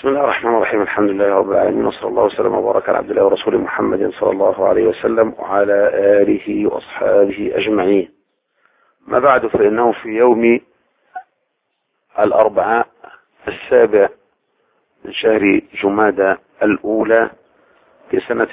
بسم الله الرحمن الرحيم. الحمد لله رب العالمين، وصلى الله وسلم وبارك على عبد الله ورسوله محمد صلى الله عليه وسلم وعلى آله وأصحابه أجمعين. ما بعد، فإنه في يوم الأربعاء 7 من شهر جمادى الأولى في سنة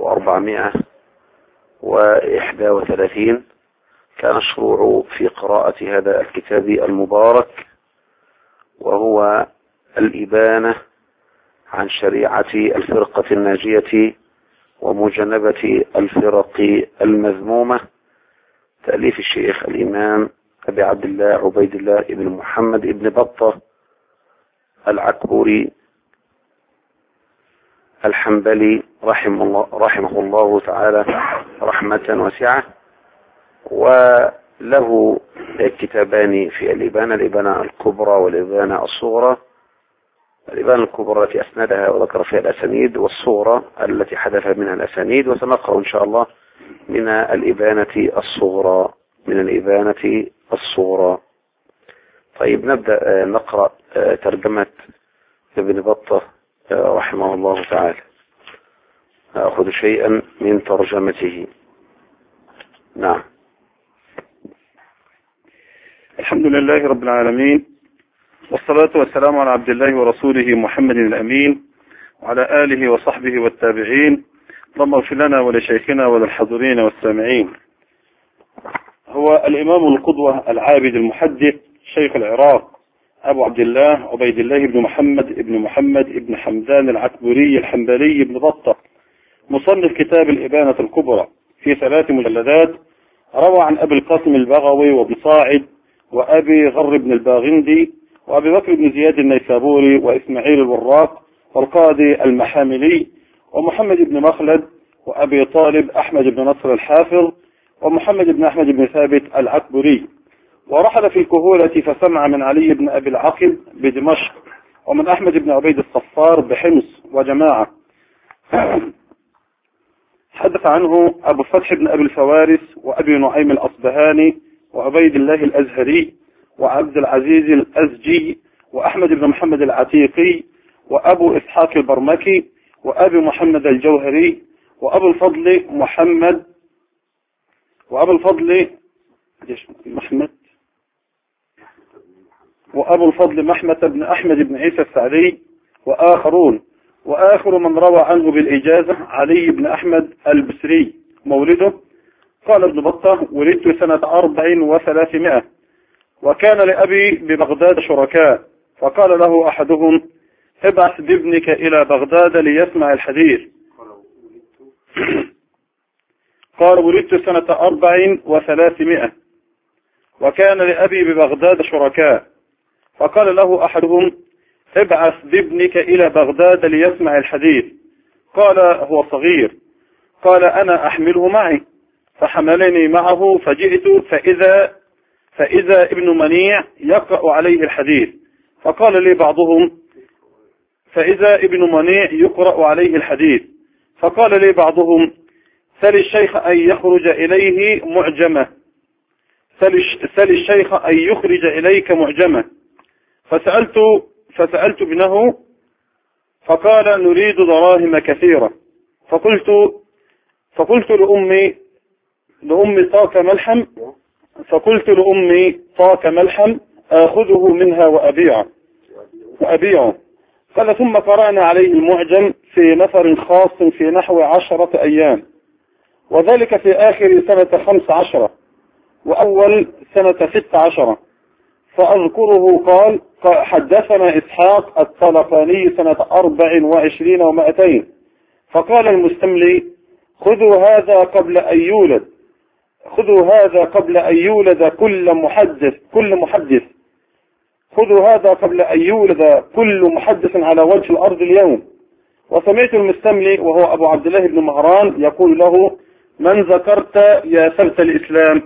1431 كان الشروع في قراءة هذا الكتاب المبارك، وهو الإبانة عن شريعة الفرقة الناجية ومجنبة الفرق المذمومة، تأليف الشيخ الإمام أبي عبد الله عبيد الله بن محمد بن بطة العكبري الحنبلي رحمه الله تعالى رحمة واسعة. وله كتابان في الإبانة: الإبانة الكبرى والإبانة الصغرى. الإبانة الكبرى التي أسندها وذكر فيها الأسانيد، والصغرى التي حدث منها الأسانيد. وسنقرأ إن شاء الله من الإبانة الصغرى. طيب، نبدأ نقرأ ترجمة ابن بطة رحمه الله تعالى. نأخذ شيئا من ترجمته. نعم. الحمد لله رب العالمين، والصلاة والسلام على عبد الله ورسوله محمد الأمين وعلى آله وصحبه والتابعين. اللهم اغفر لنا ولشيخنا وللحاضرين والسامعين. هو الإمام القدوة العابد المحدث شيخ العراق أبو عبد الله عبيد الله بن محمد بن حمدان العكبري الحنبلي بن بطة، مصنف كتاب الإبانة الكبرى في 3 مجلدات. روى عن أبي القاسم البغوي وابن صاعد وأبي غر بن الباغندي وأبي بكر بن زياد النيسابوري وإسماعيل الوراق والقاضي المحاملي ومحمد بن مخلد وأبي طالب أحمد بن نصر الحافظ ومحمد بن أحمد بن ثابت العكبري. ورحل في الكهولة فسمع من علي بن أبي العقب بدمشق، ومن أحمد بن عبيد الصفار بحمص وجماعة. حدث عنه أبو فتح بن أبي الفوارس وأبي نعيم الأصبهاني وعبيد الله الأزهري وعبد العزيز الأزجي وأحمد بن محمد العتيقي وأبو إسحاق البرمكي وأبي محمد الجوهري وأبو الفضل محمد بن أحمد بن عيسى السعدي وآخرون. وآخر من روى عنه بالإجازة علي بن أحمد البسري. مولده: قال ابن بطة: ولدت سنة 400 وكان لأبي ببغداد شركاء، فقال له أحدهم: ابعث بابنك إلى بغداد ليسمع الحديث. قال: ولدت سنة 400 وكان لأبي ببغداد شركاء، فقال له أحدهم: ابعث بابنك إلى بغداد ليسمع الحديث. قال: هو صغير. قال: أنا أحمله معي. فحملني معه فجئت فإذا ابن منيع يقرأ عليه الحديث. فقال لي بعضهم: فإذا ابن منيع يقرأ عليه الحديث. فقال لي بعضهم: سل الشيخ أن يخرج إليه معجمة، سل الشيخ أن يخرج إليك معجمة. فسألت ابنه فقال: نريد دراهم كثيرة. فقلت لأمي طاك ملحم آخذه منها وأبيعه. قال: ثم قرأنا عليه المعجم في نفر خاص في نحو 10 أيام، وذلك في آخر سنة 15 وأول سنة 16. فأذكره قال: حدثنا إسحاق الطلقاني سنة 24 و200. فقال المستملي: خذوا هذا قبل أن يولد كل محدث على وجه الأرض اليوم. وسمعت المستملي وهو أبو عبد الله بن مهران يقول له: من ذكرت يا سبت الإسلام؟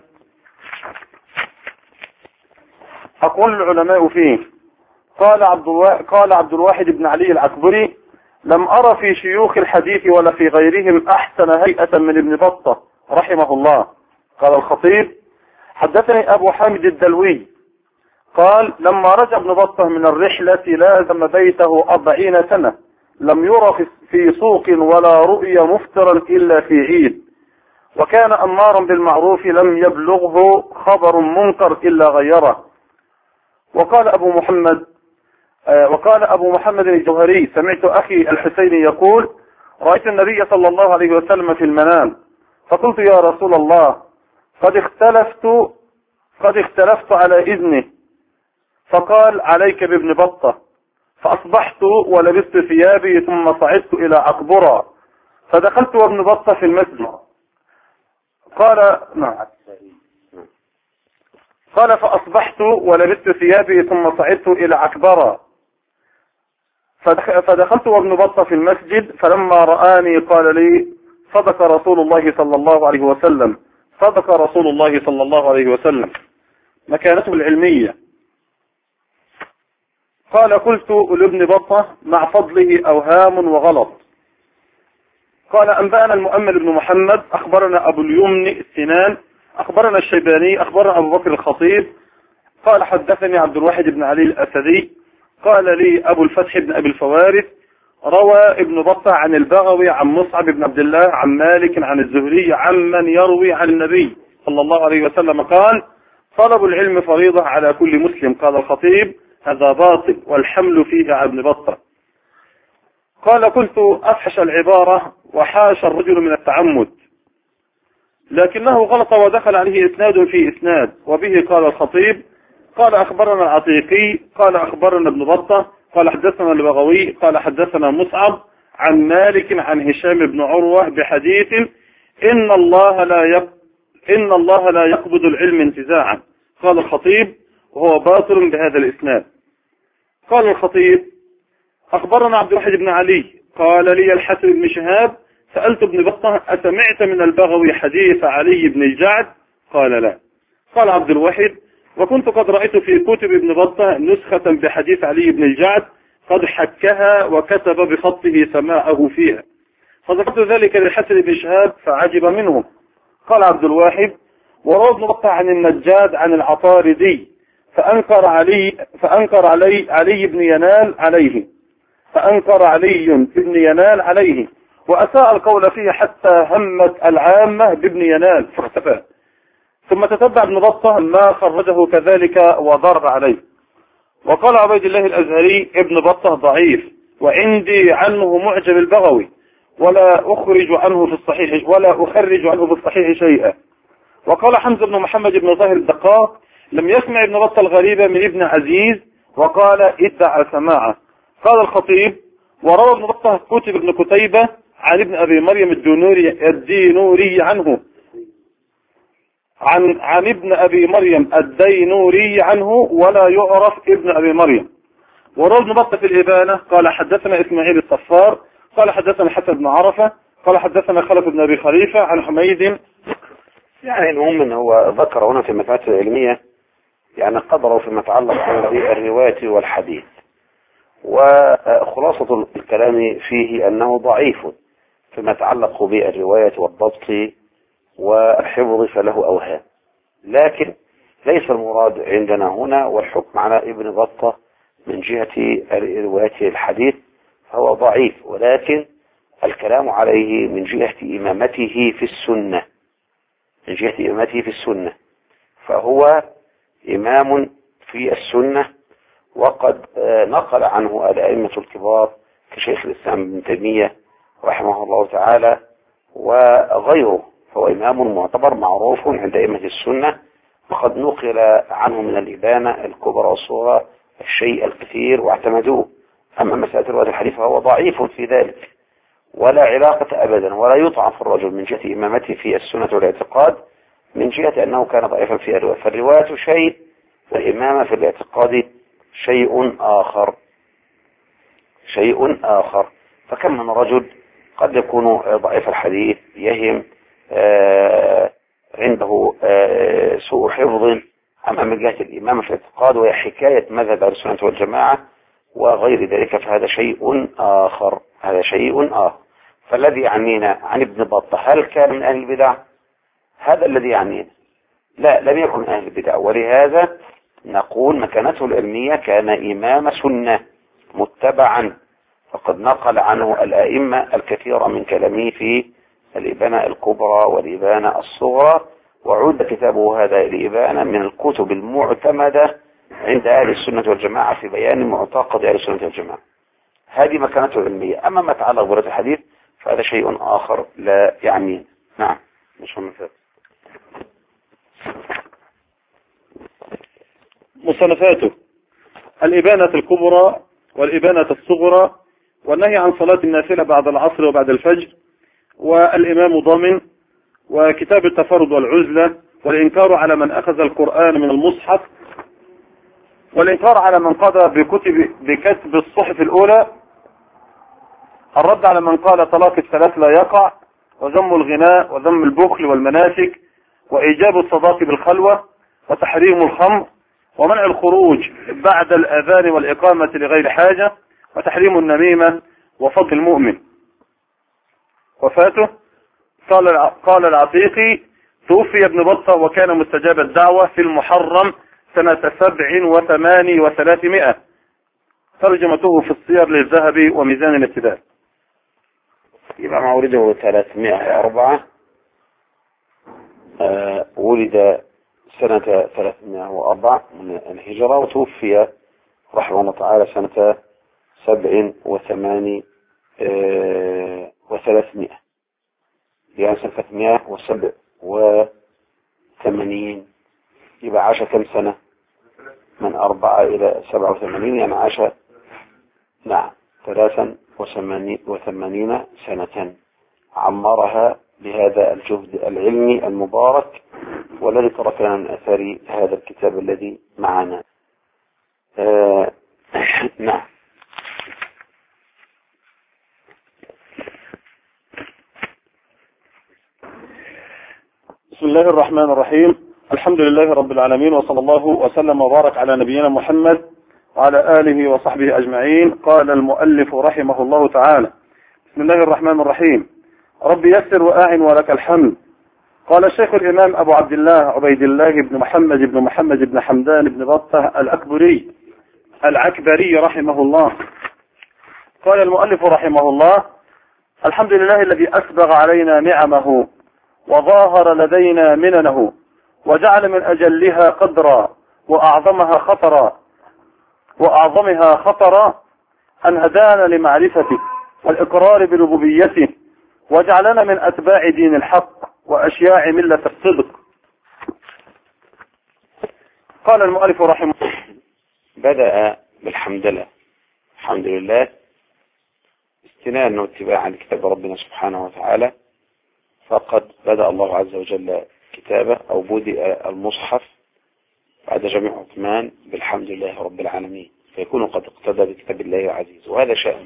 أقول العلماء فيه: قال عبد الواحد بن علي العكبري: لم أرى في شيوخ الحديث ولا في غيرهم أحسن هيئة من ابن بطة رحمه الله. قال الخطيب: حدثني أبو حامد الدلوي قال: لما رجع ابن بطة من الرحلة لازم بيته 40 سنة، لم يرى في سوق ولا رؤي مفطرا إلا في عيد، وكان أمارا بالمعروف لم يبلغه خبر منكر إلا غيره. وقال أبو محمد الجوهري: سمعت أخي الحسين يقول: رأيت النبي صلى الله عليه وسلم في المنام، فقلت: يا رسول الله، قد اختلفت على إذنه. فقال: عليك بابن بطة. فأصبحت ولبست ثيابي ثم صعدت إلى عقبرة، فدخلت وابن بطة في المسجد. قال: فأصبحت ولبست ثيابي ثم صعدت إلى عكبرة، فدخلت وابن بطة في المسجد، فلما رآني قال لي: صدق رسول الله صلى الله عليه وسلم، صدق رسول الله صلى الله عليه وسلم. مكانته العلمية. قال: قلت لابن بطة: مع فضله أوهام وغلط. قال: أنبأنا المؤمل بن محمد، أخبرنا أبو اليمن السنان، أخبرنا الشيباني، أخبرنا أبو بكر الخطيب، قال: حدثني عبد الواحد بن علي الأسدي، قال لي أبو الفتح بن أبي الفوارث: روى ابن بطة عن البغوي عن مصعب بن عبد الله عن مالك عن الزهري عمن يروي عن النبي صلى الله عليه وسلم قال: طلب العلم فريضة على كل مسلم. قال الخطيب: هذا باطل والحمل فيه على ابن بطة. قال: كنت أفحش العبارة وحاش الرجل من التعمد، لكنه غلط ودخل عليه إسناد في إسناد. وبه قال الخطيب: قال: أخبرنا العتيقي قال: أخبرنا ابن بطة قال: حدثنا البغوي قال: حدثنا مصعب عن مالك عن هشام بن عروة بحديث: إن الله لا يقبض العلم انتزاعا. قال الخطيب: وهو باطل بهذا الإسناد. قال الخطيب: أخبرنا عبد الواحد بن علي قال لي الحسن بن شهاب: سألت ابن بطة: أسمعت من البغوي حديث علي بن الجعد؟ قال: لا. قال عبد الواحد: وكنت قد رأيت في كتب ابن بطة نسخة بحديث علي بن الجعد قد حكها وكتب بخطه سماعه فيها، فذكرت ذلك للحسن بن شهاب فعجب منه. قال عبد الواحد: وروى ابن بطة عن النجاد عن العطاردي فأنكر علي بن ينال عليه وأساء القول فيه حتى همت العامة بابن ينال فاختفى، ثم تتبع ابن بطة ما خرجه كذلك وضرب عليه. وقال عبيد الله الأزهري: ابن بطة ضعيف، وعندي عنه معجم البغوي، ولا أخرج عنه في الصحيح شيئا. وقال حمزة بن محمد بن ظاهر الدقاق: لم يسمع ابن بطة الغريبة من ابن عزيز، وقال: ادعى سماعه. قال الخطيب: وروى ابن بطة كتب ابن كتيبة عن ابن أبي مريم الدينوري عنه عن ابن أبي مريم الدينوري عنه، ولا يعرف ابن أبي مريم. وروى ابن بطة في الإبانة قال: حدثنا إسماعيل الصفار قال: حدثنا حسن بن عرفة قال: حدثنا خلف بن أبي خليفة عن حميد. يعني المهم أنه هو ذكر هنا في المسائل العلمية يعني قدره فيما يتعلق بالرواية والحديث، وخلاصة الكلام فيه أنه ضعيف فيما يتعلق بالرواية والضبط والحفظ، فله أوهام، لكن ليس المراد عندنا هنا والحكم على ابن بطة من جهة روايته الحديث فهو ضعيف، ولكن الكلام عليه من جهة إمامته في السنة، فهو إمام في السنة، وقد نقل عنه الأئمة الكبار كشيخ الإسلام ابن تيمية رحمه الله تعالى وغيره، فهو إمام معتبر معروف عند أئمة السنة، وقد نقل عنه من الإبانة الكبرى والصغرى الشيء الكثير واعتمدوه. أما مسألة رواية الحديث فهو ضعيف في ذلك، ولا علاقة أبدا، ولا يطعن في الرجل من جهة إمامته في السنة والاعتقاد من جهة أنه كان ضعيفا في الرواية، فالرواية شيء والإمامة في الاعتقاد شيء آخر. فكم من رجل قد يكون ضعيف الحديث يهم عنده سوء حفظ، أما من جهة الإمامة في الاعتقاد وهي حكاية مذهب أهل السنة والجماعة وغير ذلك فهذا شيء آخر. فالذي يعنينا عن ابن بطة هل كان من أهل البدع؟ هذا الذي يعنينا، لا، لم يكن من أهل البدع، ولهذا نقول مكانته العلمية كان إمام سنة متبعا، فقد نقل عنه الأئمة الكثير من كلامه في الإبانة الكبرى والإبانة الصغرى، وعد كتابه هذا الإبانة من الكتب المعتمدة عند أهل السنة والجماعة في بيان معتقد أهل السنة والجماعة. هذه مكانته العلمية. أما ما يتعلق برواية الحديث فهذا شيء آخر لا يعني. نعم مش مثال. مصنفاته: الإبانة الكبرى والإبانة الصغرى، والنهي عن صلاة النافلة بعد العصر وبعد الفجر، والإمام ضامن، وكتاب التفرد والعزلة، والإنكار على من أخذ القرآن من المصحف، والإنكار على من قضى بكتب الصحف الأولى، الرد على من قال طلاق الثلاث لا يقع، وذم الغناء وذم البخل والمناسك، وإيجاب الصداق بالخلوة، وتحريم الخمر، ومنع الخروج بعد الأذان والإقامة لغير حاجة، وتحريم النميمة، وفضل المؤمن. وفاته: قال العتيقي: توفي ابن بطة وكان مستجاب الدعوة في المحرم سنة 87 و300. ترجمته في السير للذهبي وميزان الاعتدال. يبقى مولده 304. ولد سنة 304 من الهجرة، وتوفي رحمه الله تعالى سنة 87 و300، يعني سنة 387. يبقى عاش كم سنة؟ من 4 إلى 87، يعني عاش 83 سنة عمرها بهذا الجهد العلمي المبارك، والذي ترك لنا من أثر هذا الكتاب الذي معنا. نعم. بسم الله الرحمن الرحيم. الحمد لله رب العالمين، وصلى الله وسلم وبارك على نبينا محمد وعلى آله وصحبه أجمعين. قال المؤلف رحمه الله تعالى: بسم الله الرحمن الرحيم. رب يسر وأعن ولك الحمد. قال الشيخ الإمام أبو عبد الله عبيد الله بن محمد بن حمدان بن بطة العكبري رحمه الله. قال المؤلف رحمه الله: الحمد لله الذي أسبغ علينا نعمه وظاهر لدينا مننه، وجعل من أجلها قدرا وأعظمها خطرا أن هدانا لمعرفته والإقرار بربوبيته، وجعلنا من أتباع دين الحق وأشياع ملة الصدق. قال المؤلف رحمه الله: بدأ بالحمد لله، الحمد لله استنادا واتباعا لكتاب ربنا سبحانه وتعالى. فقد بدأ الله عز وجل كتابه أو بدأ المصحف بعد جميع عثمان بالحمد لله رب العالمين، فيكون قد اقتدى بكتاب الله العزيز. وهذا شأن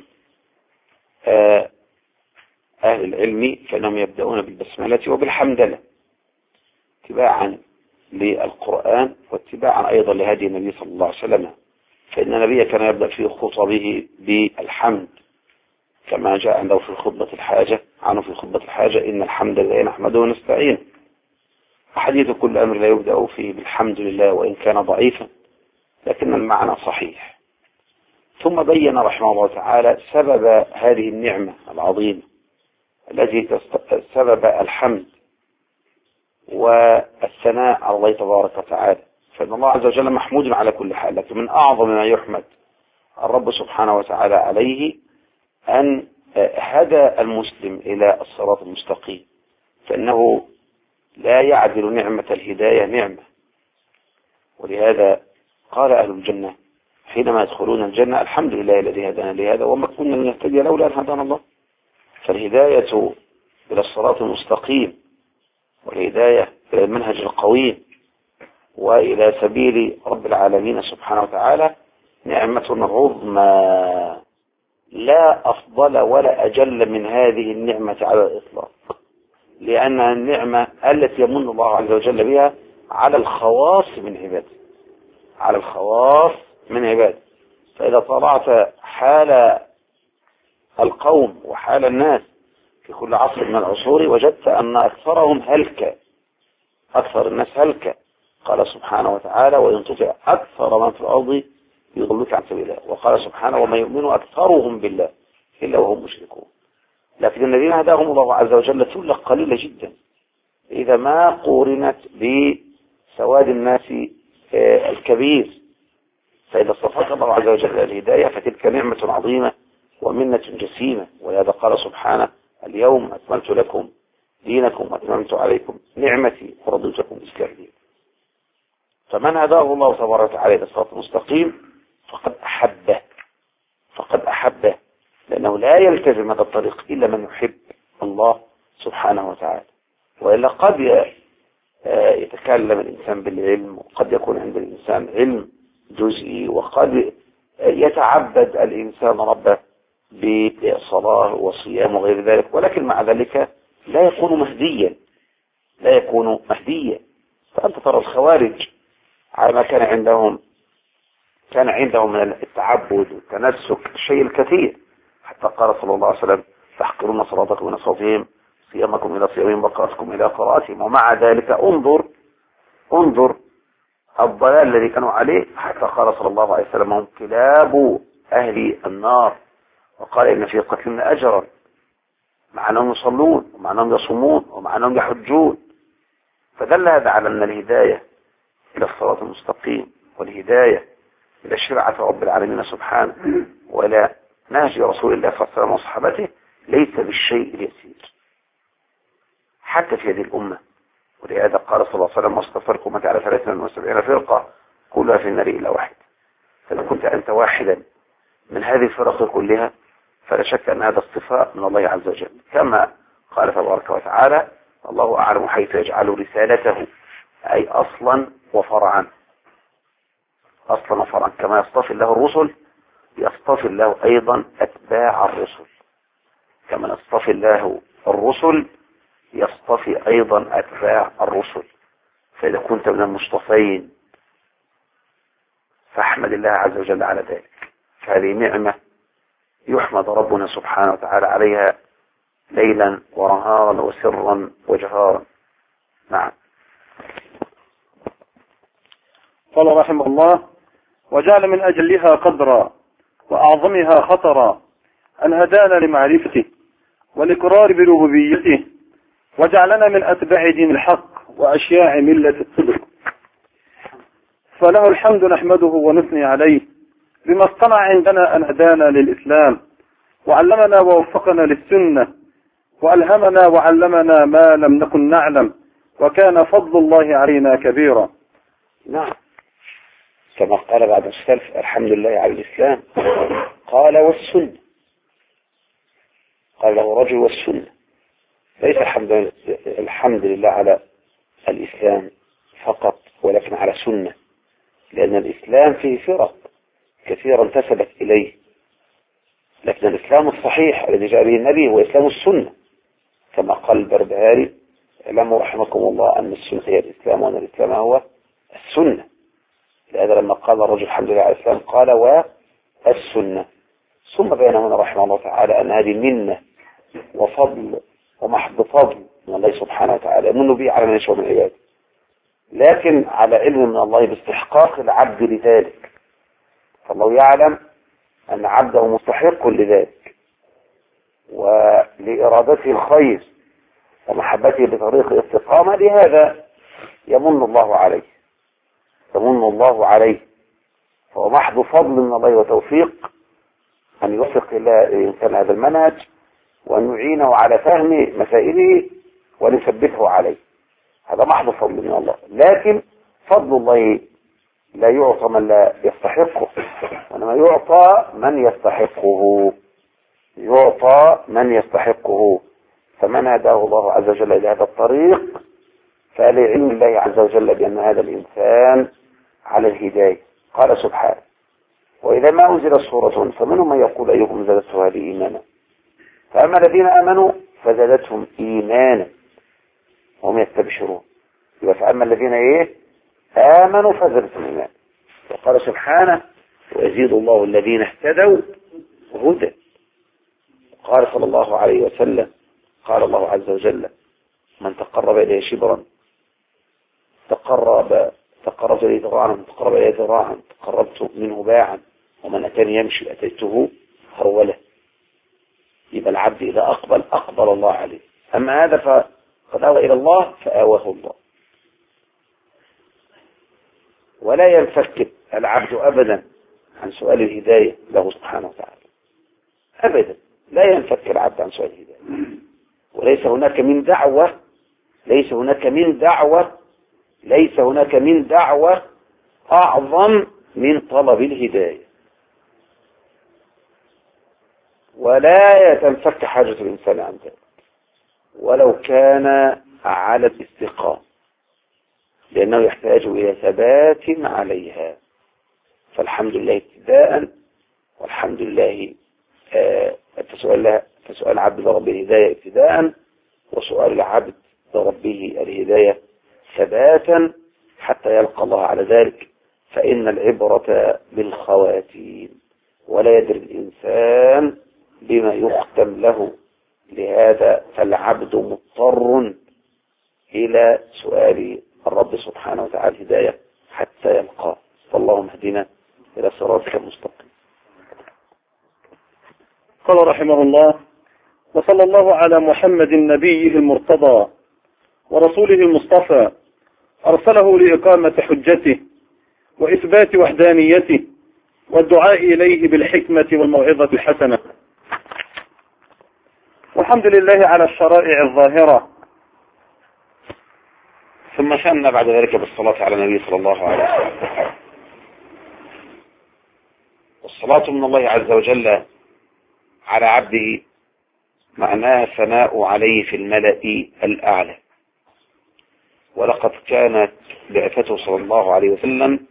أهل العلم، فإنهم يبدأون بالبسملة وبالحمدلة اتباعا للقرآن واتباعا أيضا لهدي النبي صلى الله عليه وسلم، فإن النبي كان يبدأ في خطبه بالحمد، كما جاء عنده في خطبة الحاجة إن الحمد لله نحمده ونستعينه. حديث كل أمر لا يبدأ فيه بالحمد لله وإن كان ضعيفا، لكن المعنى صحيح. ثم بين رحمه الله تعالى سبب هذه النعمة العظيمة التي سبب الحمد والثناء على الله تبارك وتعالى، فإن الله عز وجل محمود على كل حال، لكن من أعظم ما يحمد الرب سبحانه وتعالى عليه أن هدى المسلم إلى الصراط المستقيم، فإنه لا يعدل نعمة الهداية نعمة. ولهذا قال أهل الجنة حينما يدخلون الجنة: الحمد لله الذي هدانا لهذا وما كنا لنهتدي لولا أن هدانا الله. فالهداية إلى الصراط المستقيم، والهداية إلى المنهج القويم، وإلى سبيل رب العالمين سبحانه وتعالى نعمة عظمى لا أفضل ولا أجل من هذه النعمة على الإطلاق، لأنها النعمة التي يمن الله عز وجل بها على الخواص من عباده. فإذا طلعت حال القوم وحال الناس في كل عصر من العصور وجدت أن أكثر الناس هلكة، قال سبحانه وتعالى وإن تطع أكثر من في الأرض يضلك عن سبيل الله. وقال سبحانه وما يؤمن أكثرهم بالله إلا وهم مشركون. لكن الذين هداهم الله عز وجل ثلة قليلة جدا إذا ما قورنت بسواد الناس الكبير. فإذا اصطفاك الله عز وجل الهداية فتلك نعمة عظيمة ومنة جسيمة. ولهذا قال سبحانه اليوم أكملت لكم دينكم وأتممت عليكم نعمتي ورضيت لكم الإسلام دين. فمن هداه الله تبارك وتعالى إلى الصراط المستقيم فقد أحبه لأنه لا يلتزم هذا الطريق إلا من يحب الله سبحانه وتعالى. وإلا قد يتكلم الإنسان بالعلم وقد يكون عند الإنسان علم جزئي وقد يتعبد الإنسان ربه بالصلاة والصيام وغير ذلك ولكن مع ذلك لا يكون مهديا. فأنت ترى الخوارج على ما كان عندهم من التعبد والتنسك الشيء الكثير حتى قال صلى الله عليه وسلم تحقرون صلاتكم إلى صلاتهم صيامكم إلى صيامهم وقراءتكم إلى قراءتهم. ومع ذلك انظر الضلال الذي كانوا عليه حتى قال صلى الله عليه وسلم هم كلاب أهل النار. وقال إن في قتلهم أجرا مع أنهم يصلون ومع أنهم يصومون ومع أنهم يحجون. فدل هذا على أن الهداية إلى الصراط المستقيم والهداية إلى شرعة رب العالمين سبحانه وإلى نهج رسول الله صلى الله عليه وسلم وصحابته ليس بالشيء اليسير حتى في هذه الأمة. ولهذا قال صلى الله عليه وسلم واصطفركم على 73 فرقة كلها في النار إلا واحد. فإذا كنت أنت واحدا من هذه الفرق كلها فلا شك أن هذا اصطفاء من الله عز وجل كما قال تبارك وتعالى الله أعلم حيث يجعل رسالته أي أصلا وفرعا كما يصطفي الله الرسل يصطفي الله أيضا أتباع الرسل كما يصطفي الله الرسل يصطفي أيضا أتباع الرسل. فإذا كنت من المصطفين فاحمد الله عز وجل على ذلك. فهذه نعمة يحمد ربنا سبحانه وتعالى عليها ليلا ونهارا وسرا وجهارا. نعم. قال رحمه الله وجعل من أجلها قدرا وأعظمها خطرا أن هدانا لمعرفته والإقرار بربوبيته وجعلنا من أتباع دين الحق وأشياع ملة الصدق. فله الحمد نحمده ونثني عليه بما اصطنع عندنا أن هدانا للإسلام وعلمنا ووفقنا للسنة وألهمنا وعلمنا ما لم نكن نعلم وكان فضل الله علينا كبيرا. نعم كما قال بعض السلف الحمد لله على الإسلام قال والسنة. قال له رجل والسنة ليس الحمد لله على الإسلام فقط ولكن على سنة لأن الإسلام فيه فرق كثيرا انتسبت إليه لكن الإسلام الصحيح الذي جاء به النبي هو إسلام السنة كما قال البربهاري اعلموا رحمكم الله أن السنة هي الإسلام وأن الإسلام هو السنة. لهذا لما قال الرجل الحمد لله على الإسلام قال والسنة ثم بين هنا رحمه الله تعالى أن هذه منة وفضل ومحض فضل من الله سبحانه وتعالى من به على من يشاء من عباده لكن على علم من الله باستحقاق العبد لذلك. فالله يعلم أن عبده مستحق لذلك ولإرادته الخير ومحبته بطريق الاستقامة لهذا يمن الله عليه فهو محض فضل من الله وتوفيق أن يوفق الإنسان هذا المنهج وأن يعينه على فهم مسائله وليثبته عليه. هذا محض فضل من الله لكن فضل الله لا يعطى من لا يستحقه وإنما يعطى من يستحقه. فمن هداه الله عز وجل إلى هذا الطريق فلعلم الله عز وجل بأن هذا الإنسان على الهداية. قال سبحانه وإذا ما أنزلت سورة فمنهم من يقول أيكم زادته هذه إيمانا فأما الذين آمنوا فزادتهم إيمانا وهم يستبشرون. فأما الذين آمنوا فزادتهم إيمانا. وقال سبحانه ويزيد الله الذين اهتدوا هدى. قال صلى الله عليه وسلم قال الله عز وجل من تقرب إليه شبرا تقربت إليه ذراعا من تقرب إليه ذراعا تقربت منه باعا، ومن أتاني يمشي أتيته هروله. يبقى العبد إذا أقبل الله عليه. أما هذا فقد أوى إلى الله فآواه الله. ولا ينفك العبد أبدا عن سؤال الهداية له سبحانه وتعالى، أبدا لا ينفك العبد عن سؤال الهداية. وليس هناك من دعوة أعظم من طلب الهداية. ولا تنفك حاجة الإنسان عن ذلك ولو كان على الاستقامة، لأنه يحتاج إلى ثبات عليها. فالحمد لله ابتداء، والحمد لله فسؤال العبد لربه الهداية ابتداء، وسؤال العبد لربه الهداية ثباتا حتى يلقى الله على ذلك. فإن العبرة بالخواتيم، ولا يدري الإنسان بما يختم له. لهذا فالعبد مضطر إلى سؤال الرب سبحانه وتعالى الهداية حتى يلقاه. فاللهم اهدنا إلى صراطك المستقيم. قال رحمه الله: وصلى الله على محمد نبيه المرتضى ورسوله المصطفى، أرسله لإقامة حجته وإثبات وحدانيته والدعاء إليه بالحكمة والموعظة الحسنة. والحمد لله على الشرائع الظاهرة. ثم ثنى بعد ذلك بالصلاة على النبي صلى الله عليه وسلم. والصلاة من الله عز وجل على عبده معناها الثناء عليه في الملأ الأعلى. ولقد كانت بعثته صلى الله عليه وسلم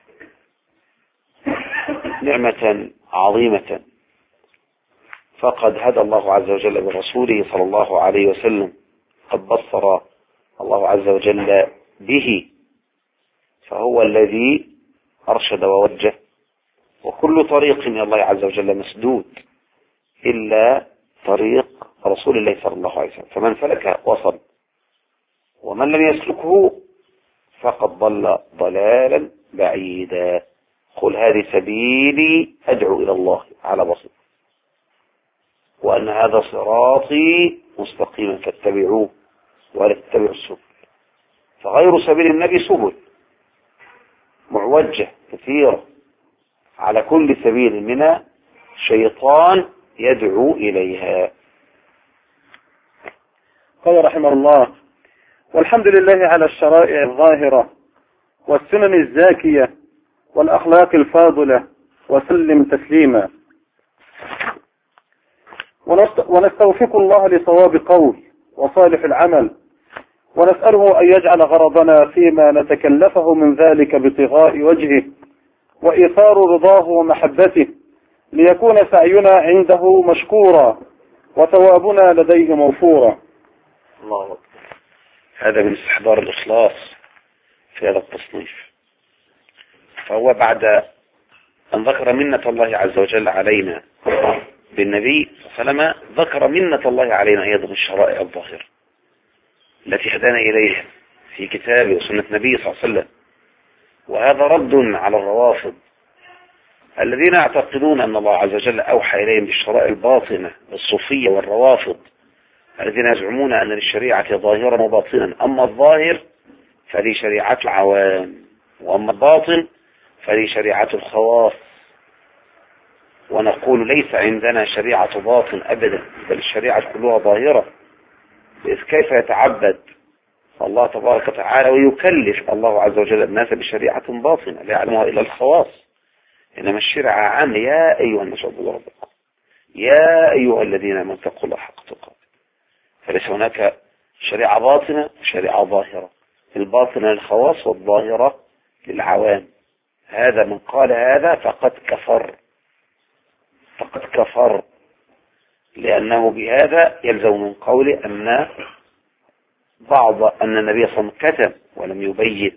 نعمة عظيمة، فقد هدى الله عز وجل برسوله صلى الله عليه وسلم، قد بصر الله عز وجل به، فهو الذي أرشد ووجه. وكل طريق إلى الله عز وجل مسدود إلا طريق رسول الله صلى الله عليه وسلم، فمن سلك وصل، ومن لم يسلكه فقد ضل ضلالا بعيدا. قل هذه سبيلي أدعو إلى الله على بصيرة، وأن هذا صراطي مستقيما فاتبعوه ولا تتبعوا السبل، فغير سبيل النبي سبل معوجة كثيرة على كل سبيل منها شيطان يدعو إليها. قال رحمه الله: والحمد لله على الشرائع الظاهرة والسنن الزاكية والأخلاق الفاضلة، وسلم تسليما. ونستوفق الله لصواب قول وصالح العمل، ونسأله أن يجعل غرضنا فيما نتكلفه من ذلك ابتغاء وجهه وإيثار رضاه ومحبته، ليكون سعينا عنده مشكورا وثوابنا لديه موفورا. الله أكبر. هذا من استحضار الإخلاص في هذا التصنيف. فهو بعد أن ذكر منة الله عز وجل علينا بالنبي صلى الله عليه وسلم، ذكر منة الله علينا أيضا الشرائع الظاهرة التي هدانا إليها في كتابه وسنة النبي صلى الله عليه وسلم. وهذا رد على الروافض الذين يعتقدون أن الله عز وجل أوحى إليهم بالشرائع الباطنة، الصوفية والروافض الذين يزعمون أن للشريعة ظاهرا وباطنا، أما الظاهر فلي شريعة العوام، وأما الباطن فلي شريعة الخواص. ونقول ليس عندنا شريعة باطن أبدا، بل الشريعة كلها ظاهرة. إذ كيف يتعبد الله تبارك وتعالى ويكلف الله عز وجل الناس بشريعة باطنة لا يعلمها إلا الخواص؟ إنما الشريعة عامة: يا أيها الناس اعبدوا ربكم، يا أيها الذين آمنوا اتقوا الله حق تقاته. فليس هناك شريعة باطنة وشريعة ظاهرة، الباطنة للخواص والظاهرة للعوام. هذا من قال هذا فقد كفر، لأنه بهذا يلزم من قوله أن النبي صلى الله عليه وسلم كتم ولم يبين،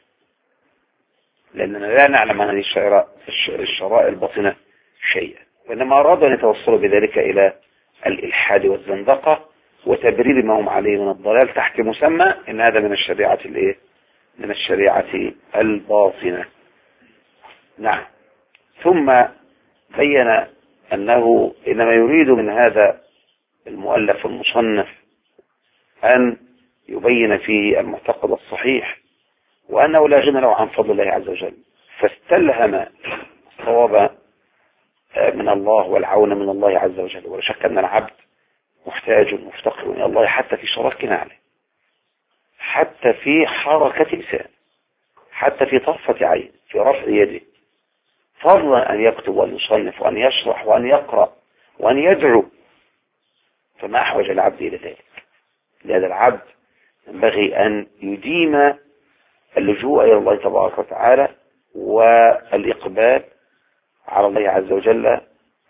لأننا لا نعلم عن الشرائع الباطنة شيئا، وإنما أرادوا أن يتوصلوا بذلك إلى الإلحاد والزندقة وتبرير ما هم عليه من الضلال تحت مسمى إن هذا من الشريعة من الشريعة الباطنة. نعم. ثم بين أنه إنما يريد من هذا المؤلف المصنف أن يبين فيه المعتقد الصحيح، وأنه لا غنى له عن فضل الله عز وجل، فاستلهم الصواب من الله والعون من الله عز وجل. ولا شك أن العبد محتاج مفتقر إلى الله حتى في شراك نعله، حتى في حركة لسان، حتى في طرفة عين، في رفع يده، فضلا أن يكتب وأن يصنف وأن يشرح وأن يقرأ وأن يدعو. فما أحوج العبد إلى ذلك؟ لهذا العبد ينبغي أن يديم اللجوء إلى الله تبارك وتعالى والإقبال على الله عز وجل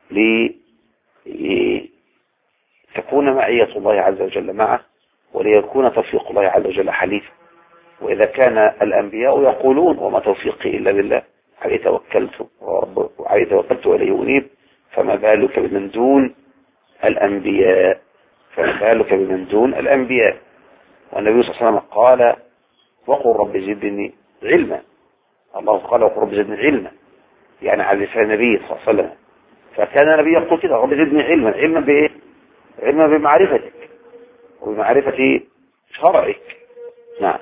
لتكون معية الله عز وجل معه، وليكون توفيق الله عز وجل حليفا. وإذا كان الأنبياء يقولون وما توفيقي إلا بالله عليه توكلت وعليه توكلت وإليه أنيب، فما بالك بمن دون الأنبياء؟ فما بالك بمن دون الأنبياء؟ والنبي صلى الله عليه وسلم قال وقل رب زدني علما. الله قال وقل رب زدني علما، يعني على لسان النبي صلى الله عليه وسلم. فكان النبي يقول كده رب زدني علما. علما بإيه؟ علما بمعرفتك وبمعرفة شرعك. نعم.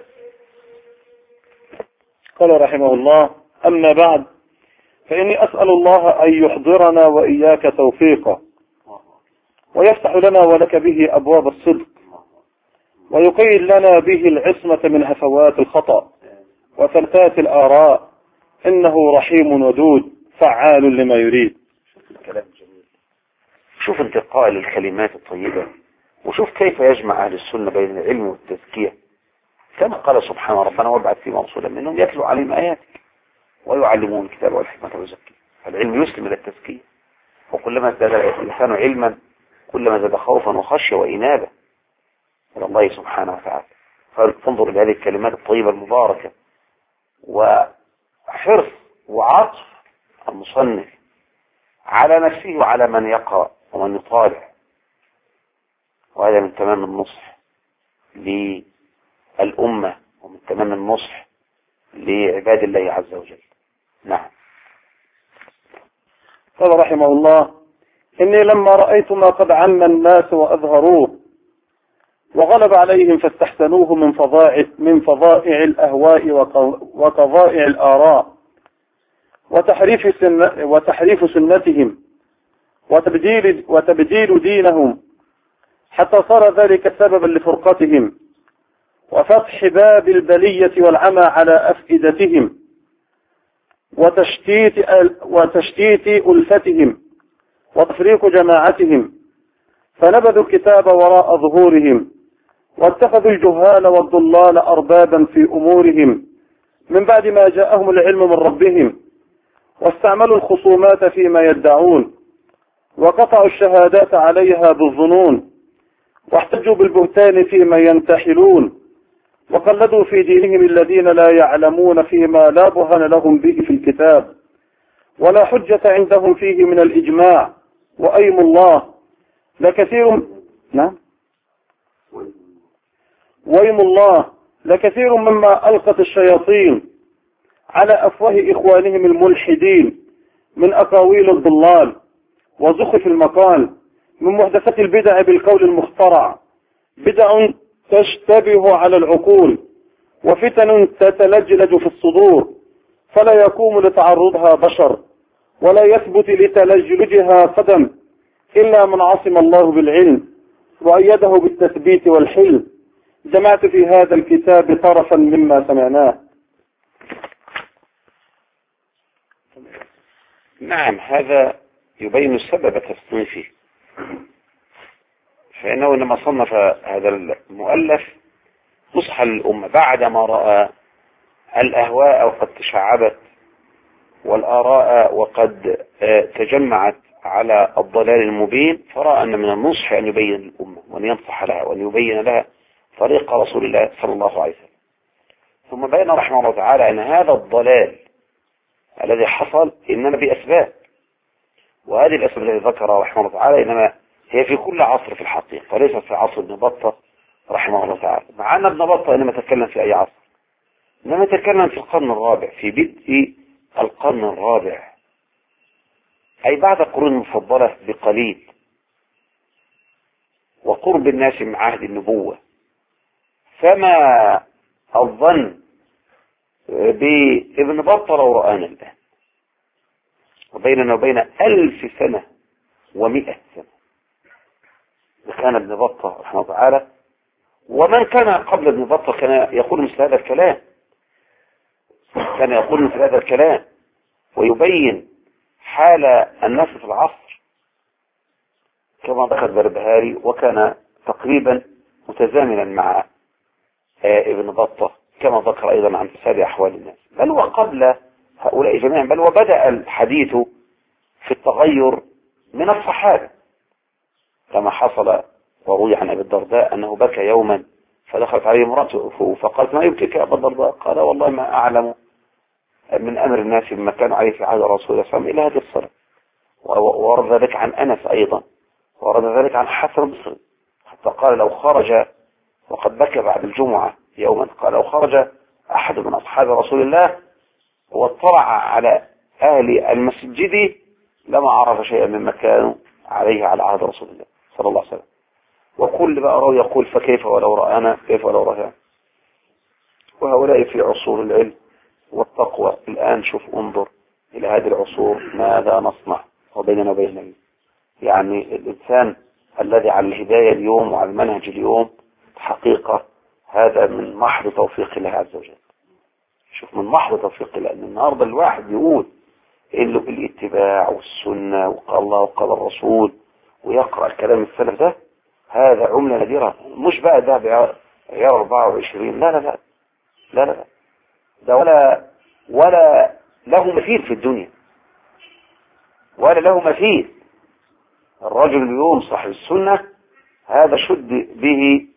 قال رحمه الله: أما بعد، فإني أسأل الله أن يحضرنا وإياك توفيقه، ويفتح لنا ولك به أبواب الصدق، ويقيل لنا به العصمة من هفوات الخطأ وفلتات الآراء، إنه رحيم ودود فعال لما يريد. كلام جميل. شوف انتقال الكلمات الطيبة، وشوف كيف يجمع أهل السنة بين العلم والتزكية، كما قال سبحانه ربنا وابعث فيهم رسولا منهم يتلو عليهم آياتك ويعلمون الكتاب والحكمة ويزكيهم. العلم يسلم إلى التزكية، وكلما ازداد الإنسان علما كلما زاد خوفا وخشية وإنابة إلى الله سبحانه وتعالى. فانظر إلى هذه الكلمات الطيبة المباركة، وحرص وعطف المصنف على نفسه وعلى من يقرأ ومن يطالع، وهذا من تمام النصح للأمة ومن تمام النصح لعباد الله عز وجل. نعم. قال رحمه الله: إني لما رأيت ما قد عم الناس وأظهروه وغلب عليهم فاستحسنوه من فظائع الأهواء وقضائع الآراء وتحريف سنتهم وتبديل دينهم، حتى صار ذلك سببا لفرقتهم وفتح باب البلية والعمى على أفئدتهم وتشتيت ألفتهم وتفريق جماعتهم، فنبذوا الكتاب وراء ظهورهم واتخذوا الجهال والضلال أربابا في أمورهم من بعد ما جاءهم العلم من ربهم، واستعملوا الخصومات فيما يدعون وقطعوا الشهادات عليها بالظنون، واحتجوا بالبهتان فيما ينتحلون، وقلدوا في دينهم الذين لا يعلمون فيما لا برهان لهم به في الكتاب ولا حجة عندهم فيه من الإجماع، وأيم الله لكثير مما ألقت الشياطين على أفواه إخوانهم الملحدين من أقاويل الضلال وزخرف المقال، من محدثات البدع بالقول المخترع، بدع تشتبه على العقول وفتن تتلجلج في الصدور، فلا يقوم لتعرضها بشر ولا يثبت لتلجلجها قدم إلا من عصم الله بالعلم وأيده بالتثبيت والحلم. جمعت في هذا الكتاب طرفا مما سمعناه. نعم، هذا يبين سبب تصنيفه، فإنه لما صنف هذا المؤلف نصح للأمة بعدما رأى الأهواء وقد تشعبت والآراء وقد تجمعت على الضلال المبين، فرأى أن من النصح أن يبين للأمة وأن ينصح لها وأن يبين لها طريق رسول الله صلى الله عليه وسلم. ثم بين رحمه الله تعالى أن هذا الضلال الذي حصل إنما بأسباب، وهذه الأسباب التي ذكرها رحمه الله تعالى إنما هي في كل عصر في الحقيقة، وليس في عصر ابن بطة رحمه الله تعالى، مع أن ابن بطة إنما تكلم في أي عصر، إنما نتكلم في القرن الرابع، في بدء القرن الرابع، أي بعد القرون المفضلة بقليل وقرب الناس من عهد النبوة. فما الظن بابن بطة لو رآنا الآن وبيننا وبين 1000 سنة و100 سنة؟ كان ابن بطة رحمه الله تعالى، ومن كان قبل ابن بطة كان يقول مثل هذا الكلام، كان يقول مثل هذا الكلام ويبين حال الناس في العصر كما ذكر البربهاري، وكان تقريبا متزامنا مع ابن بطة كما ذكر أيضا عن فساد أحوال الناس، بل وقبل هؤلاء جميعا، بل وبدأ الحديث في التغير من الصحابة كما حصل وروي عن أبي الدرداء أنه بكى يوما فدخلت عليه امرأته فقالت: ما يبكيك يا أبا الدرداء؟ قال: والله ما أعلم من أمر الناس بما كانوا عليه في عهد رسول الله صلى الله عليه وسلم إلى هذه الصلاة. وورد ذلك عن أنس أيضا، ورد ذلك عن حسن البصري، حتى قال: لو خرج، وقد بكى بعد الجمعة يوما، قال: لو خرج أحد من أصحاب رسول الله واطلع على أهل المسجد لما عرف شيئا مما كانوا عليه على عهد رسول الله صلى الله عليه وسلم. وكل بقى راوي يقول: فكيف ولو رآنا، كيف ولو رآنا. وهؤلاء في عصور العلم والتقوى. الآن شوف، انظر إلى هذه العصور ماذا نصنع وبيننا وبين النبي. يعني الإنسان الذي على الهداية اليوم وعلى المنهج اليوم حقيقة هذا من محض توفيق الله عز وجل. شوف، من محض توفيق الله. أن النهاردة الواحد يقول إنه الاتباع والسنة وقال الله وقال الرسول ويقرأ الكلام السلف ده، هذا عملة نادرة. مش بقى ده بعيار 24، لا لا لا لا لا، ده ولا له مثيل في الدنيا، ولا له مثيل. الرجل اليوم صاحب السنة هذا شد به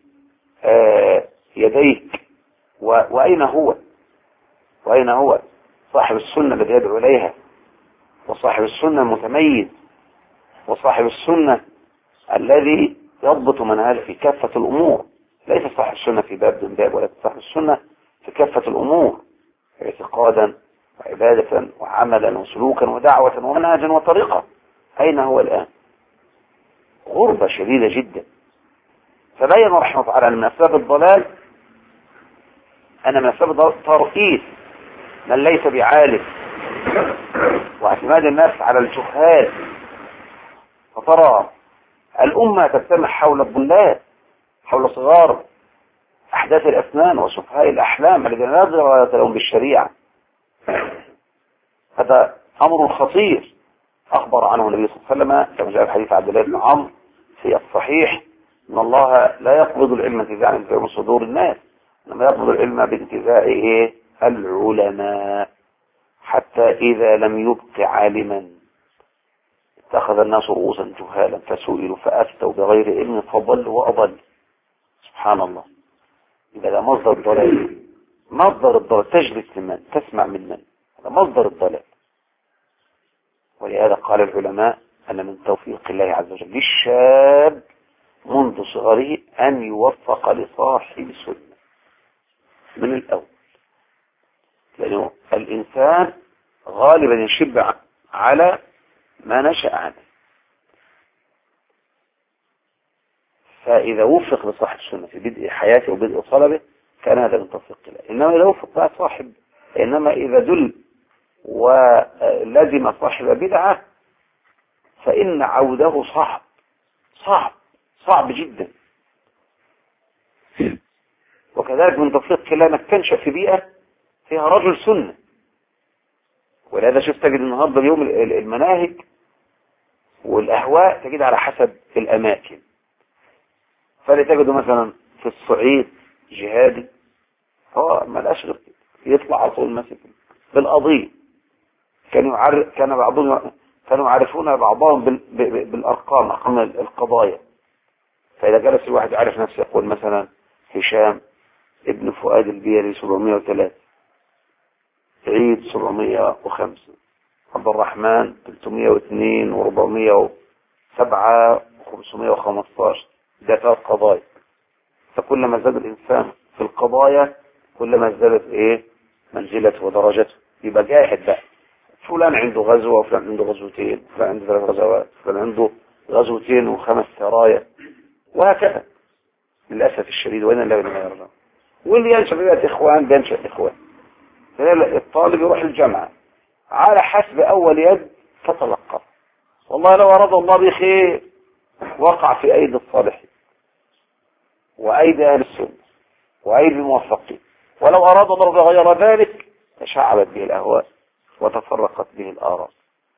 يديك. وأين هو؟ وأين هو صاحب السنة الذي يدعو إليها، وصاحب السنة المتميز، وصاحب السنة الذي يضبط منهجه في كافة الأمور؟ ليس صاحب السنة في باب من باب، ولا صاحب السنة في كافة الأمور، اعتقادا وعبادة وعملا وسلوكا ودعوة ومنهجا وطريقة. أين هو الآن؟ غربة شديدة جدا. فبين رحمه الله تعالى أن من أسباب الضلال، أن من أسباب ترقيص من ليس بعالم واعتماد الناس على الجهال. فترى الأمة تجتمع حول الضلال، حول صغار أحداث الأسنان وسفهاء الأحلام الذين لا ضرورة لهم بالشريعة. هذا أمر خطير أخبر عنه النبي صلى الله عليه وسلم كما جاء في حديث عبد الله بن عمرو في الصحيح: إن الله لا يقبض العلم انتزاعا من صدور الناس، إنما يقبض العلم بانتزاعه العلماء، حتى إذا لم يبق عالما اتخذ الناس رؤوسا جهالا فسئلوا فأفتوا بغير علم فضلوا وأضل. سبحان الله. إذا ده مصدر الضلال، مصدر الضلال. تجلس لمن؟ تسمع من من؟ هذا مصدر الضلال. ولهذا قال العلماء أن من توفيق الله عز وجل للشاب منذ صغره أن يوفق لصاحب سنة من الأول، لأنه الإنسان غالبا يشب على ما نشأ عنه. فإذا وفق لصاحب السنة في بدء حياته وبدء طلبه كان هذا من توفيق الله. إنما إذا وفق بقى صاحب، إنما إذا دل ولزم صاحب بدعة فإن عوده صعب صعب صعب جدا. وكذلك من توفيق الله انك تنشأ في بيئة فيها رجل سنة. ولهذا شوف تجد النهارده اليوم المناهج والأهواء تجد على حسب الأماكن. فلتجده مثلا في الصعيد جهادي، هو ما لقاش غير يطلع على طول ماسك بالقضية. كانوا يعرفون بعضهم بالأرقام، أرقام القضايا. فإذا جلس الواحد يعرف نفسه يقول مثلا هشام ابن فؤاد البيري 703، عيد 705، عبد الرحمن 302 و407 و515. ده 3 قضايا. فكلما زاد الإنسان في القضايا كلما زادت منزلته ودرجته، يبقى جاهد بقى. فلان عنده غزوة وفلان عنده غزوتين، فلان عنده 3 غزوات، فلان عنده غزوتين و5 سرايا، وهكذا للأسف الشديد. وإن الله لما يرجع، واللي ينشأ بيئة إخوان بينشأ إخوان. الطالب يروح الجامعة على حسب أول يد فتلقى، والله لو أراد الله بخير وقع في أيدي الصالحين وأيدي أهل السنة وأيدي الموفقين، ولو أراد الله بغير ذلك تشعبت به الأهواء وتفرقت به الآراء.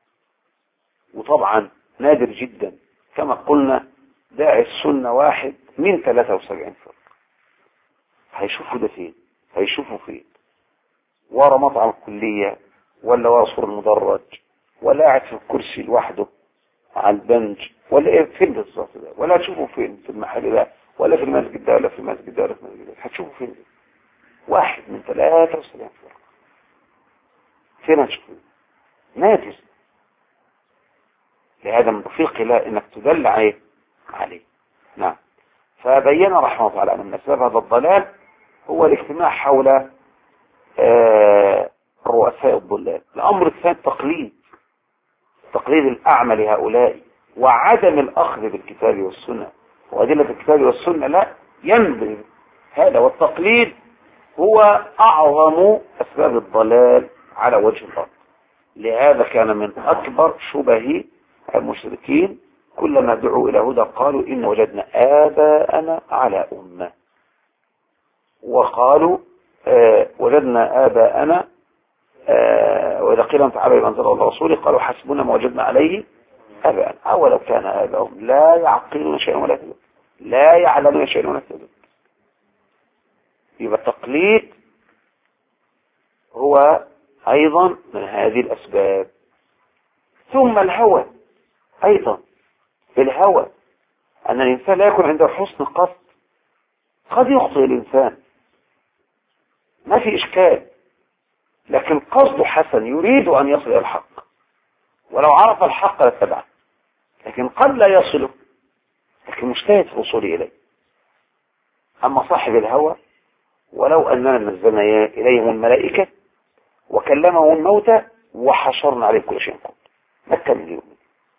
وطبعا نادر جدا كما قلنا داعي السنة واحد من 73 فرق. هيشوفوا ده فين؟ هيشوفوا فين؟ ورا مطعم الكلية، ولا ورا سور المدرج، ولا قاعد في الكرسي لوحده على البنج، ولا ايه؟ فين بالظبط ده؟ ولا هتشوفوا فين؟ في المحل ده، ولا في المسجد ده، ولا في المسجد ده، ولا في المسجد ده؟ هتشوفوا فين ده؟ واحد من 73 فرق. فين هتشوفوا؟ نادر. لهذا من توفيق الله انك تدل عليه. نعم. فبين رحمه الله تعالى ان من اسباب هذا الضلال هو الاجتماع حول رؤساء الضلال. الامر الثاني تقليد الاعمى لهؤلاء، وعدم الاخذ بالكتاب والسنه وادله الكتاب والسنه. لا ينبغي هذا، والتقليد هو اعظم اسباب الضلال على وجه الارض. لهذا كان من اكبر شبه المشركين كلما دعوا الى هدى قالوا ان وجدنا آباءنا على امه، وقالوا وجدنا آباءنا وإذا قيل لهم تعالوا إلى ما أنزل الله ورسوله قالوا حسبنا ما وجدنا عليه آباءنا أولو كان آباؤهم لا يعقلون شيئا ولا يهتدون لا يعلمون شيئا ولا يهتدون. يبقى التقليد هو أيضا من هذه الأسباب. ثم الهوى أيضا، الهوى أن الإنسان لا يكون عنده حسن قصد. قد يخطئ الإنسان ما في إشكال، لكن قصده حسن، يريد أن يصل إلى الحق، ولو عرف الحق لاتبعه، لكن قد لا يصله، لكن مجتهد في الوصول إليه. أما صاحب الهوى ولو أننا نزلنا إليهم الملائكة وكلمهم الموتى وحشرنا عليهم كل شيء قد ما كان اليوم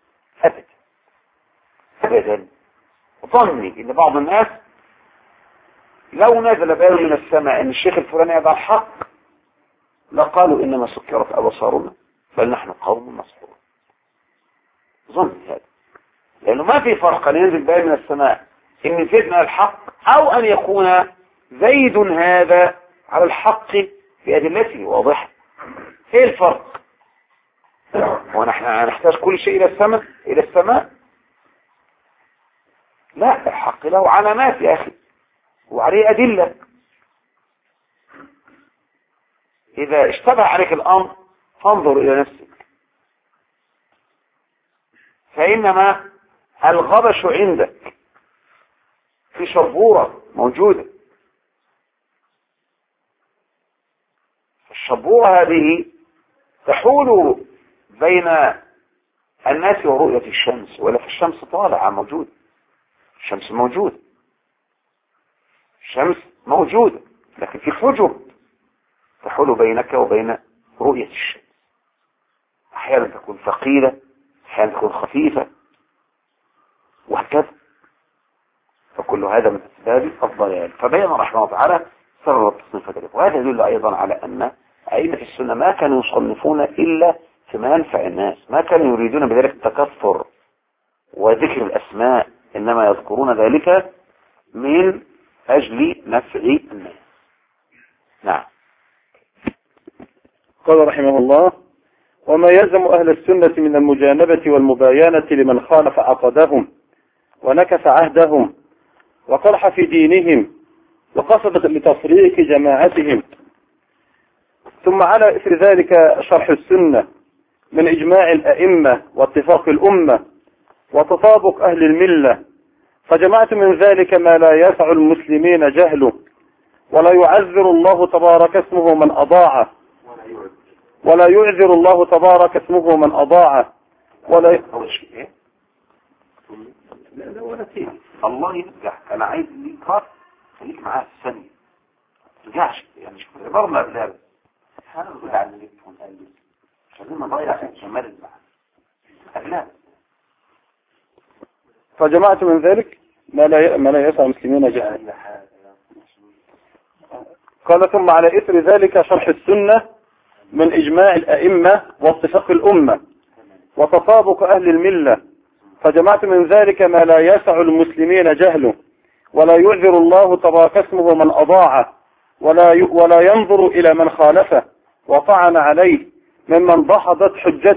أبدا. ظني إن بعض الناس لو نزل بيان من السماء أن الشيخ الفلاني يضع الحق لقالوا إنما سكرت أبصارنا بل نحن قوم مسحورون. ظن هذا، لأنه ما في فرق أن ينزل بيان من السماء إن زدنا الحق أو أن يكون زيد هذا على الحق بأدلته واضحة. إيه الفرق؟ ونحن نحتاج كل شيء إلى السماء؟ لا، الحق له علامات يا أخي وعليه أدلة. إذا اشتبه عليك الأمر فانظر إلى نفسك، فإنما الغبش عندك في شبورة موجودة. الشبورة هذه تحول بين الناس ورؤية الشمس، ولا في الشمس طالعة موجودة، الشمس موجودة، الشمس موجودة، لكن في حجب تحول بينك وبين رؤية الشمس. أحيانا تكون ثقيلة، أحيانا تكون خفيفة، وهكذا. فكل هذا من أسباب الضلال. فبين رحمه الله تعالى سبب التصنيف ذلك. وهذا يدل أيضا على أن أئمة السنة ما كانوا يصنفون إلا فيما ينفع الناس، ما كانوا يريدون بذلك التكثر وذكر الأسماء، إنما يذكرون ذلك من أجل نفع الناس. نعم. قال رحمه الله: وما يلزم أهل السنة من المجانبة والمباينة لمن خالف عقدهم ونكث عهدهم وقرح في دينهم وقصد لتفريق جماعتهم. ثم على إثر ذلك شرح السنة من إجماع الأئمة واتفاق الأمة وتطابق أهل الملة، فجمعت من ذلك ما لا يسع المسلمين جهله، ولا يعذر الله تبارك اسمه من أضاعه، ولا يعذر الله تبارك اسمه من أضاعه، ولا الله ينجح. أنا عايز ليك خليك معاه الثانية، ترجعش يعني. شوف عبارنا بلاد هذا ضيع اللي يفهم قلبي خلينا نضيع جمال المعنى لا. فجمعت من ذلك ما لا يسع المسلمين جهلا. قال ثم على إثر ذلك شرح السنة من إجماع الأئمة واتفاق الأمة وتطابق أهل الملة. فجمعت من ذلك ما لا يسع المسلمين جهله ولا يعذر الله تبارك اسمه من أضاعه ولا ينظر إلى من خالفه وطعن عليه ممن دحضت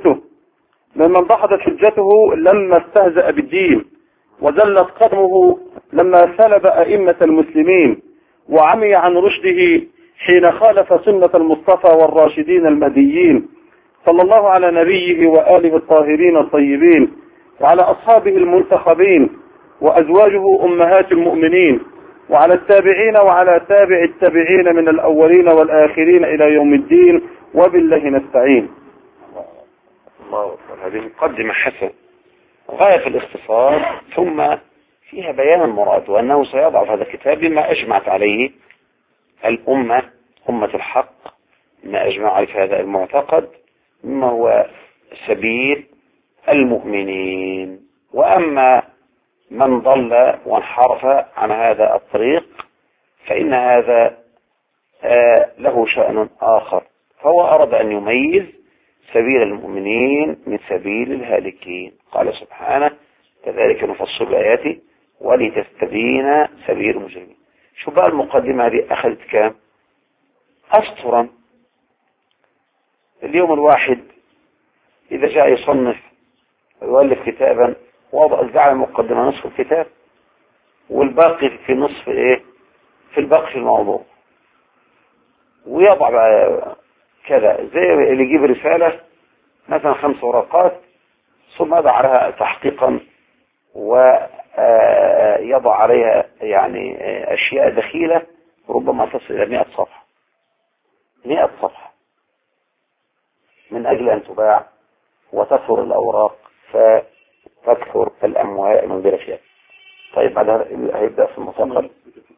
حجته لما استهزأ بالدين وزلت قدمه لما سلب أئمة المسلمين وعمي عن رشده حين خالف سنة المصطفى والراشدين المهديين صلى الله على نبيه وآله الطاهرين الطيبين وعلى أصحابه المنتخبين وأزواجه أمهات المؤمنين وعلى التابعين وعلى تابع التابعين من الأولين والآخرين إلى يوم الدين وبالله نستعين. الله أكبر. هذه مقدمة حسنة غاية في الاختصار ثم فيها بيان المراد وأنه سيضع في هذا الكتاب بما أجمعت عليه الأمة أمة الحق ما أجمع عليه في هذا المعتقد مما هو سبيل المؤمنين. وأما من ضل وانحرف عن هذا الطريق فإن هذا له شأن آخر فهو أراد أن يميز سبيل المؤمنين من سبيل الهالكين. قال سبحانه كذلك نفصل الآيات ولتستبين سبيل المجرمين. شو بقى المقدمة هذه أخذت كام أسطرا. اليوم الواحد إذا جاء يصنف ويؤلف كتابا وضع جعل المقدمة نصف الكتاب والباقي في نصف ايه في الباقي في الموضوع ويضع بقى كذا زي اللي يجيب رسالة مثلا 5 ورقات ثم يضع عليها تحقيقا ويضع عليها يعني أشياء دخيلة ربما تصل إلى 100 صفحة 100 صفحة من أجل أن تباع وتكثر الأوراق فتكثر الأموال من غير شيء. طيب بعدها هيبدأ في المساقل.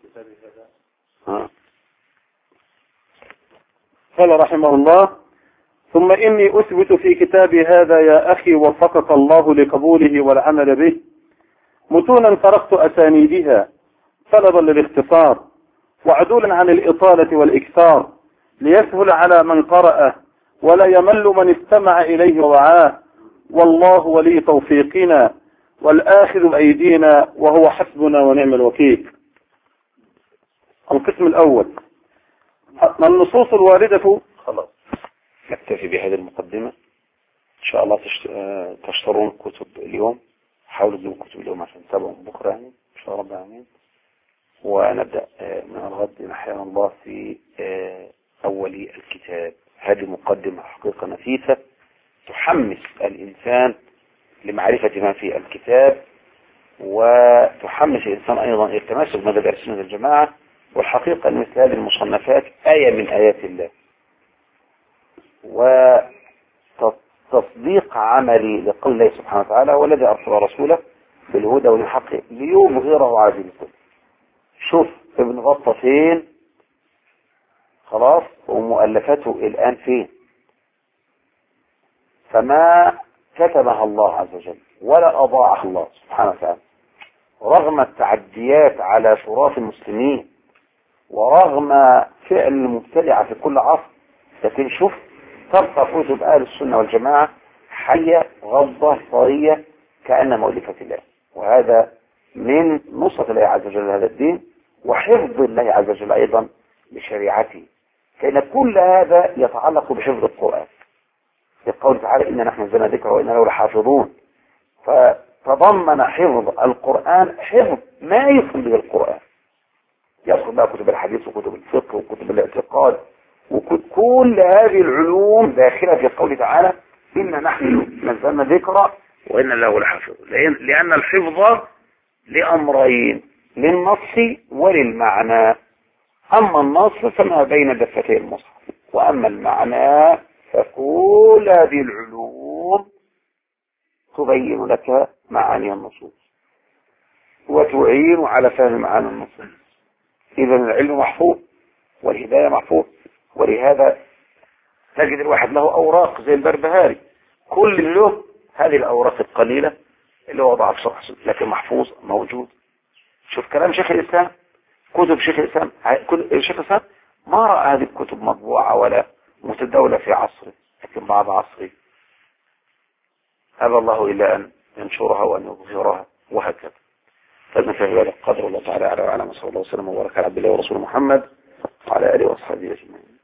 قال رحمه الله ثم إني أثبت في كتابي هذا يا أخي وفقك الله لقبوله والعمل به متونا فرقت أسانيدها طلبا للاختصار وعدولا عن الإطالة والإكثار ليسهل على من قرأه ولا يمل من استمع إليه ووعاه والله ولي توفيقنا والآخذ بأيدينا وهو حسبنا ونعم الوكيل. القسم الأول النصوص الواردة. خلاص نكتفي بهذه المقدمة إن شاء الله. تشترون كتب اليوم حاولوا تجيبوا كتب اليوم عشان تتابعوا بكرة يعني إن شاء الله رب العالمين. ونبدأ من الغد إن أحيانا الله في أول الكتاب. هذه مقدمة حقيقة نفيسة تحمس الإنسان لمعرفة ما في الكتاب وتحمس الإنسان أيضا إلى التمسك بمذهب أهل السنة والجماعة. والحقيقة أن مثل هذه المصنفات آية من آيات الله وتصديق عملي لقول الله سبحانه وتعالى والذي أرسل رسوله بالهدى والحق ليظهره على دين الكل. شوف ابن بطة فين خلاص ومؤلفاته الآن فين فما كتبها الله عز وجل ولا أضاعها الله سبحانه وتعالى رغم التعديات على شراف المسلمين ورغم فعل المبتدعة في كل عصر. لكن شوف تبقى كتب أهل السنة والجماعة حية غضة طرية كأن مؤلفة الله. وهذا من نصرة الله عز وجل هذا الدين وحفظ الله عز وجل أيضا لشريعته كأن كل هذا يتعلق بحفظ القرآن. يقول تعالى إن نحن نزلنا ذكر وإنا له لحافظون. فتضمن حفظ القرآن حفظ ما يفهم به القرآن. يدخل بقى كتب الحديث وكتب الفقه وكتب الاعتقاد وكل هذه العلوم داخلة في قوله تعالى إن نحن نزلنا ذكر وإنا له لحافظون. لأن الحفظ لأمرين للنص وللمعنى. أما النص فما بين دفتي المصحف وأما المعنى فكل هذه العلوم تبين لك معاني النصوص وتعين على فهم معاني النصوص. إذا العلم محفوظ والهداية محفوظ. ولهذا تجد الواحد له أوراق زي البربهاري كل له هذه الأوراق القليلة اللي وضعها في شرح لكن محفوظ موجود. شوف كلام شيخ الإسلام، كتب شيخ الإسلام، شيخ الإسلام ما رأى هذه الكتب مطبوعة ولا متداولة في عصره، لكن بعد عصره أبى الله إلا أن ينشرها وأن يظهرها وهكذا. فلنكتفي بهذا القدر، والله تعالى أعلى وأعلم، صلى الله وسلم وبارك على عبد الله ورسوله محمد وعلى آله وأصحابه أجمعين.